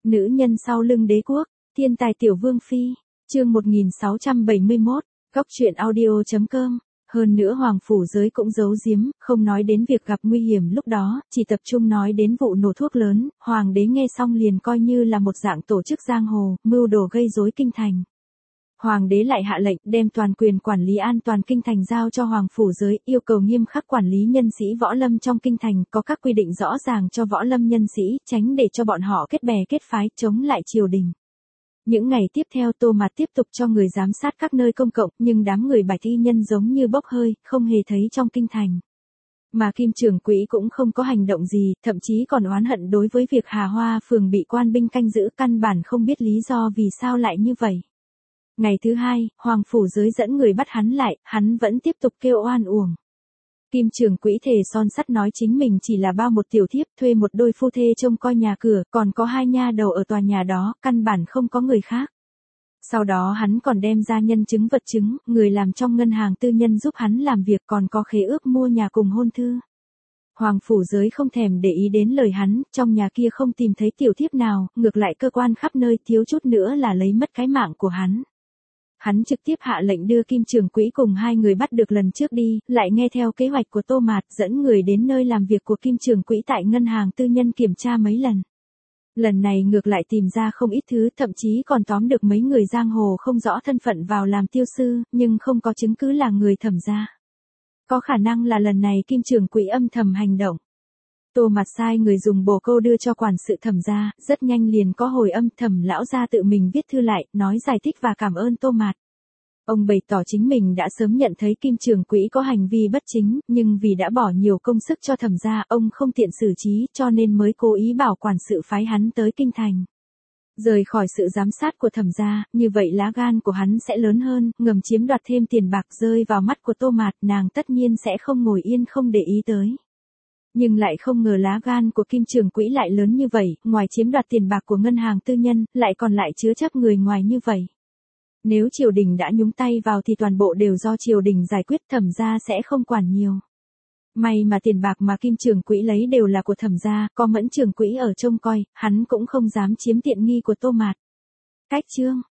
Nữ nhân sau lưng đế quốc, thiên tài tiểu vương phi, chương 1671, góc truyện audio.com. Hơn nữa Hoàng Phủ Giới cũng giấu giếm, không nói đến việc gặp nguy hiểm lúc đó, chỉ tập trung nói đến vụ nổ thuốc lớn. Hoàng đế nghe xong liền coi như là một dạng tổ chức giang hồ, mưu đồ gây rối kinh thành. Hoàng đế lại hạ lệnh đem toàn quyền quản lý an toàn kinh thành giao cho Hoàng Phủ Giới, yêu cầu nghiêm khắc quản lý nhân sĩ võ lâm trong kinh thành, có các quy định rõ ràng cho võ lâm nhân sĩ, tránh để cho bọn họ kết bè kết phái, chống lại triều đình. Những ngày tiếp theo Tô Mạt tiếp tục cho người giám sát các nơi công cộng, nhưng đám người Bạch Y nhân giống như bốc hơi, không hề thấy trong kinh thành. Mà Kim Trưởng Quỹ cũng không có hành động gì, thậm chí còn oán hận đối với việc Hà Hoa phường bị quan binh canh giữ, căn bản không biết lý do vì sao lại như vậy. Ngày thứ hai, Hoàng Phủ Giới dẫn người bắt hắn lại, hắn vẫn tiếp tục kêu oan uổng. Kim Trưởng Quỹ thề son sắt nói chính mình chỉ là bao một tiểu thiếp, thuê một đôi phu thê trông coi nhà cửa, còn có 2 nha đầu ở tòa nhà đó, căn bản không có người khác. Sau đó hắn còn đem ra nhân chứng vật chứng, người làm trong ngân hàng tư nhân giúp hắn làm việc, còn có khế ước mua nhà cùng hôn thư. Hoàng Phủ Giới không thèm để ý đến lời hắn, trong nhà kia không tìm thấy tiểu thiếp nào, ngược lại cơ quan khắp nơi, thiếu chút nữa là lấy mất cái mạng của hắn. Hắn trực tiếp hạ lệnh đưa Kim Trưởng Quỹ cùng 2 người bắt được lần trước đi, lại nghe theo kế hoạch của Tô Mạt, dẫn người đến nơi làm việc của Kim Trưởng Quỹ tại ngân hàng tư nhân kiểm tra mấy lần. Lần này ngược lại tìm ra không ít thứ, thậm chí còn tóm được mấy người giang hồ không rõ thân phận vào làm tiêu sư, nhưng không có chứng cứ là người Thẩm gia. Có khả năng là lần này Kim Trưởng Quỹ âm thầm hành động. Tô Mạt sai người dùng bồ câu đưa cho quản sự Thẩm gia, rất nhanh liền có hồi âm. Thẩm lão gia tự mình viết thư lại, nói giải thích và cảm ơn Tô Mạt. Ông bày tỏ chính mình đã sớm nhận thấy Kim Trưởng Quỹ có hành vi bất chính, nhưng vì đã bỏ nhiều công sức cho Thẩm gia, ông không tiện xử trí, cho nên mới cố ý bảo quản sự phái hắn tới kinh thành. Rời khỏi sự giám sát của Thẩm gia, như vậy lá gan của hắn sẽ lớn hơn, ngầm chiếm đoạt thêm tiền bạc. Rơi vào mắt của Tô Mạt, nàng tất nhiên sẽ không ngồi yên không để ý tới. Nhưng lại không ngờ lá gan của Kim Trưởng Quỹ lại lớn như vậy, ngoài chiếm đoạt tiền bạc của ngân hàng tư nhân, lại còn lại chứa chấp người ngoài như vậy. Nếu triều đình đã nhúng tay vào thì toàn bộ đều do triều đình giải quyết, Thẩm gia sẽ không quản nhiều. May mà tiền bạc mà Kim Trưởng Quỹ lấy đều là của Thẩm gia, có Mẫn Trưởng Quỹ ở trông coi, hắn cũng không dám chiếm tiện nghi của Tô Mạt. Cách chương